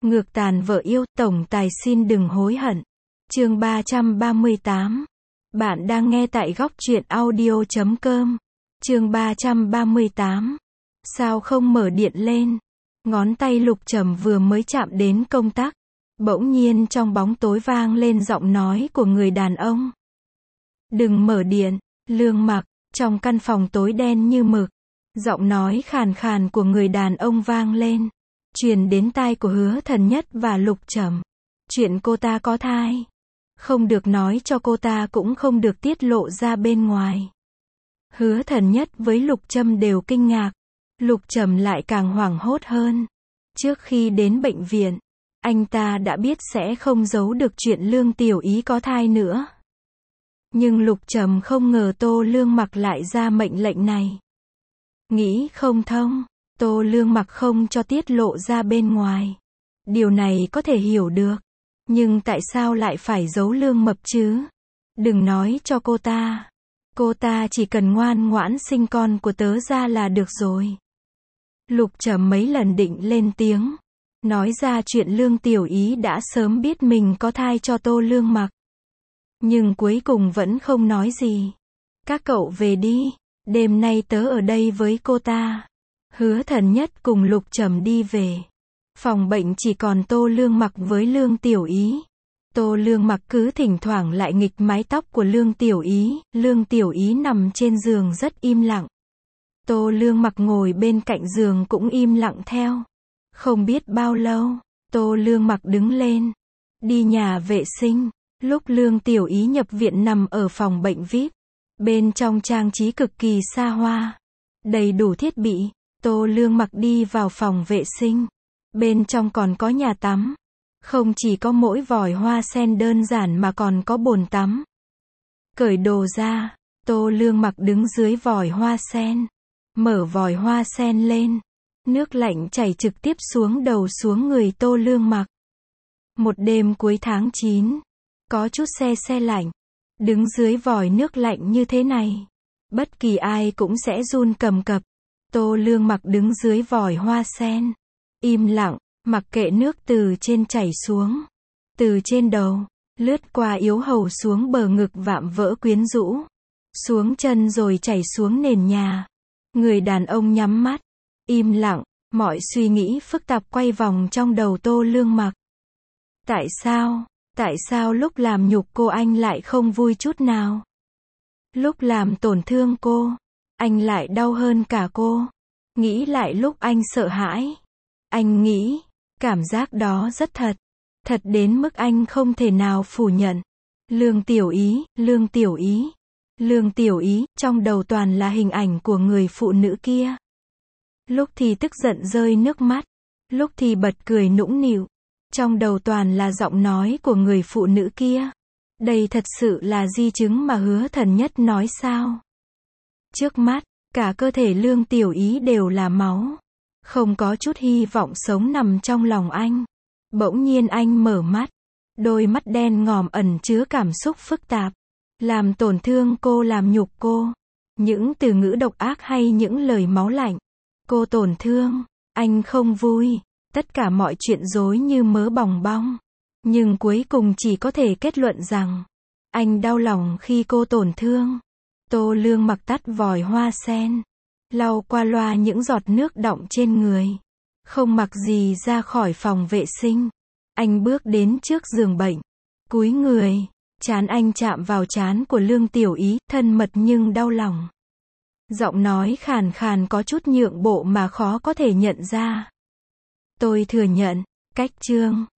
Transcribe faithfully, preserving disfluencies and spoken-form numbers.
Ngược tàn vợ yêu, tổng tài xin đừng hối hận. Chương ba trăm ba mươi tám. Bạn đang nghe tại góc truyện audio chấm com. Chương ba trăm ba mươi tám. Sao không mở điện lên? Ngón tay Lục Trầm vừa mới chạm đến công tắc, bỗng nhiên trong bóng tối vang lên giọng nói của người đàn ông. Đừng mở điện, Lương Mặc. Trong căn phòng tối đen như mực, giọng nói khàn khàn của người đàn ông vang lên, truyền đến tai của Hứa Thần Nhất và Lục Trầm. Chuyện cô ta có thai, không được nói cho cô ta, cũng không được tiết lộ ra bên ngoài. Hứa Thần Nhất với Lục Trầm đều kinh ngạc, Lục Trầm lại càng hoảng hốt hơn. Trước khi đến bệnh viện, anh ta đã biết sẽ không giấu được chuyện Lương Tiểu Ý có thai nữa. Nhưng Lục Trầm không ngờ Tô Lương Mặc lại ra mệnh lệnh này. Nghĩ không thông, Tô Lương Mặc không cho tiết lộ ra bên ngoài. Điều này có thể hiểu được. Nhưng tại sao lại phải giấu Lương Mập chứ? Đừng nói cho cô ta. Cô ta chỉ cần ngoan ngoãn sinh con của tớ ra là được rồi. Lục Trầm mấy lần định lên tiếng, nói ra chuyện Lương Tiểu Ý đã sớm biết mình có thai cho Tô Lương Mặc. Nhưng cuối cùng vẫn không nói gì. Các cậu về đi, đêm nay tớ ở đây với cô ta. Hứa Thần Nhất cùng Lục Trầm đi về. Phòng bệnh chỉ còn Tô Lương Mặc với Lương Tiểu Ý. Tô Lương Mặc cứ thỉnh thoảng lại nghịch mái tóc của Lương Tiểu Ý. Lương Tiểu Ý nằm trên giường rất im lặng. Tô Lương Mặc ngồi bên cạnh giường cũng im lặng theo. Không biết bao lâu, Tô Lương Mặc đứng lên, đi nhà vệ sinh. Lúc Lương Tiểu Ý nhập viện nằm ở phòng bệnh vi ai pi, bên trong trang trí cực kỳ xa hoa, đầy đủ thiết bị. Tô Lương Mặc đi vào phòng vệ sinh. Bên trong còn có nhà tắm. Không chỉ có mỗi vòi hoa sen đơn giản mà còn có bồn tắm. Cởi đồ ra, Tô Lương Mặc đứng dưới vòi hoa sen. Mở vòi hoa sen lên. Nước lạnh chảy trực tiếp xuống đầu xuống người Tô Lương Mặc. Một đêm cuối tháng chín. Có chút se se lạnh. Đứng dưới vòi nước lạnh như thế này, bất kỳ ai cũng sẽ run cầm cập. Tô Lương Mặc đứng dưới vòi hoa sen, im lặng, mặc kệ nước từ trên chảy xuống. Từ trên đầu, lướt qua yếu hầu xuống bờ ngực vạm vỡ quyến rũ. Xuống chân rồi chảy xuống nền nhà. Người đàn ông nhắm mắt, im lặng, mọi suy nghĩ phức tạp quay vòng trong đầu Tô Lương Mặc. Tại sao? Tại sao lúc làm nhục cô anh lại không vui chút nào? Lúc làm tổn thương cô, anh lại đau hơn cả cô. Nghĩ lại lúc anh sợ hãi, anh nghĩ, cảm giác đó rất thật. Thật đến mức anh không thể nào phủ nhận. Lương Tiểu Ý, Lương Tiểu Ý, Lương Tiểu Ý, trong đầu toàn là hình ảnh của người phụ nữ kia. Lúc thì tức giận rơi nước mắt, lúc thì bật cười nũng nịu. Trong đầu toàn là giọng nói của người phụ nữ kia. Đây thật sự là di chứng mà Hứa Thần Nhất nói sao? Trước mắt, cả cơ thể Lương Tiểu Ý đều là máu. Không có chút hy vọng sống nằm trong lòng anh. Bỗng nhiên anh mở mắt. Đôi mắt đen ngòm ẩn chứa cảm xúc phức tạp. Làm tổn thương cô, làm nhục cô. Những từ ngữ độc ác hay những lời máu lạnh. Cô tổn thương, anh không vui. Tất cả mọi chuyện rối như mớ bòng bong. Nhưng cuối cùng chỉ có thể kết luận rằng, anh đau lòng khi cô tổn thương. Tô Lương Mặc tắt vòi hoa sen, lau qua loa những giọt nước đọng trên người. Không mặc gì ra khỏi phòng vệ sinh. Anh bước đến trước giường bệnh, cúi người, trán anh chạm vào trán của Lương Tiểu Ý, thân mật nhưng đau lòng. Giọng nói khàn khàn có chút nhượng bộ mà khó có thể nhận ra. Tôi thừa nhận, cách chương